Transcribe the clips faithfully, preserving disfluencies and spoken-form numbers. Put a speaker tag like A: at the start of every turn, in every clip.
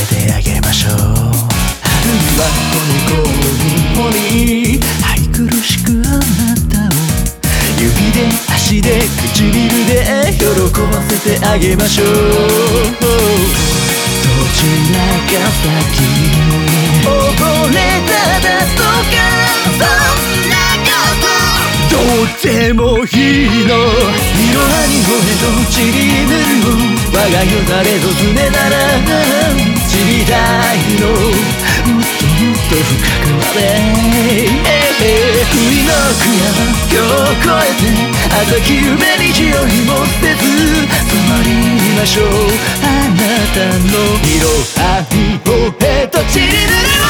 A: てあげましょう。春はこの子に愛くるしくあなたを指で足で唇で喜ばせてあげましょう。どちらが先に溺れただとかそんなことどうでもいいの。いろはにほへとちりぬるを我がよだれの船なら知りたいの。もっともっと深くまで冬の悔や今日越えて朝日夢に気負いもせず染まりましょう。あなたの色はにほへとちりぬる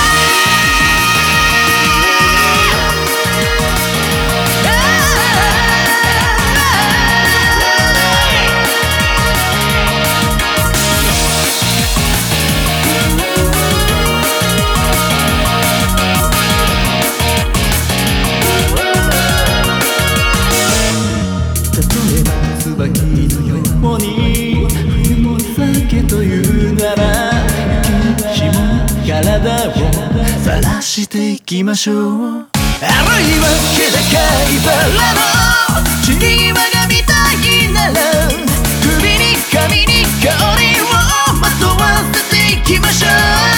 A: というなら気も体を晒していきましょう。あるいは気高いバラの散り間が見たいなら首に髪に香りをまとわせていきましょう。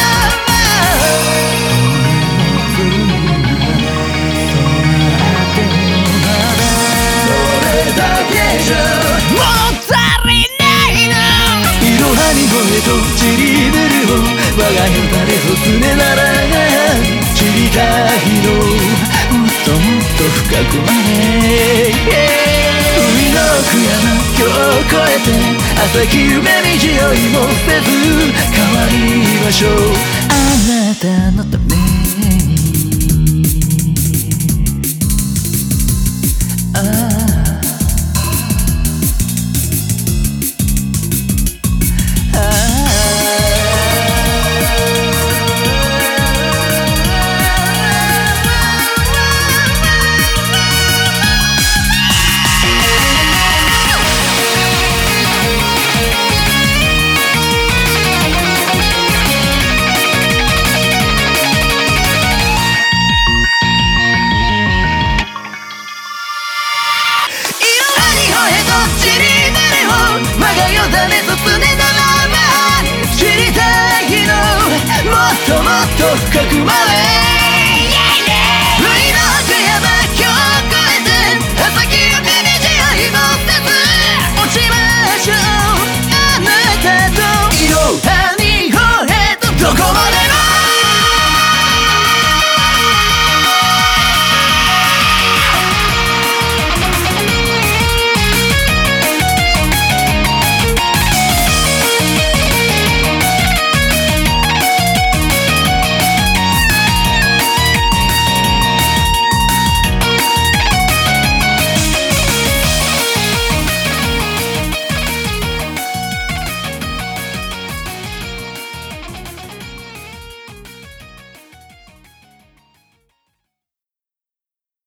A: それだけじゃもったいないの。いろはにほへとちりぬるを我がよだれと船なら知りたいの。もっともっと深くまで海の悔やま今日越えて朝日夢に気負いもせず変わりましょう。